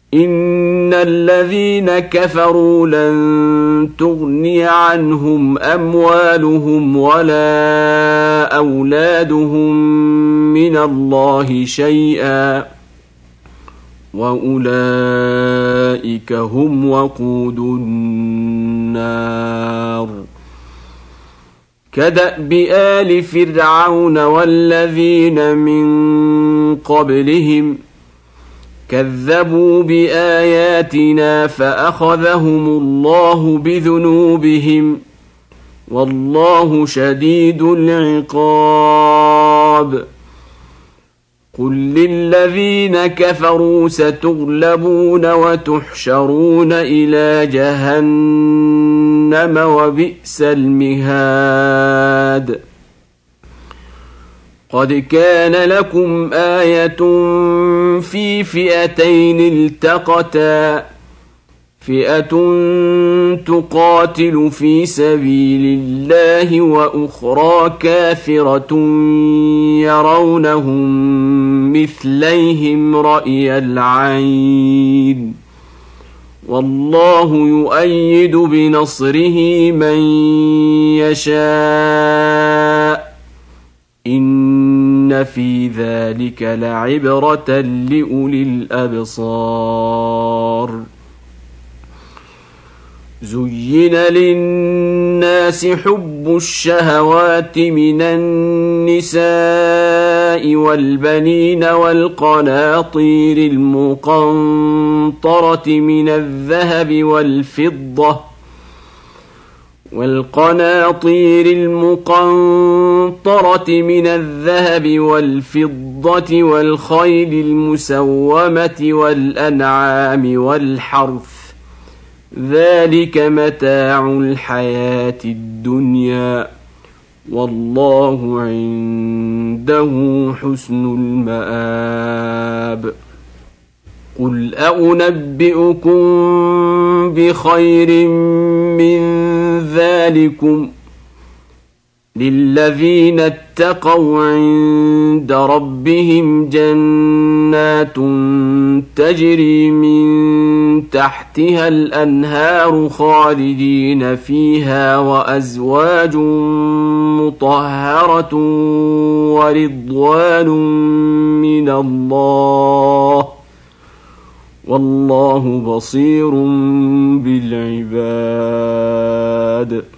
إن الذين كفروا لن تغني عنهم أموالهم ولا أولادهم من الله شيئا وأولئك هم وقود النار. كدأب آل فرعون والذين من قبلهم كذبوا بآياتنا فأخذهم الله بذنوبهم والله شديد العقاب. قل للذين كفروا ستغلبون وتحشرون إلى جهنم وبئس المهاد. قد كان لكم آية في فئتين التقتا فئة تقاتل في سبيل الله وأخرى كافرة يرونهم مثليهم رأي العين والله يؤيد بنصره من يشاء إن في ذلك لعبرة لأولي الأبصار. زين للناس حب الشهوات من النساء والبنين والقناطير المقنطرة من الذهب والفضة والخيل المسومة والأنعام والحرث ذلك متاع الحياة الدنيا والله عنده حسن المآب. قل أنبئكم بخير من ذلكم للذين اتقوا عند ربهم جنات تجري من تحتها الأنهار خالدين فيها وأزواج مطهرة ورضوان من الله والله بصير بالعباد.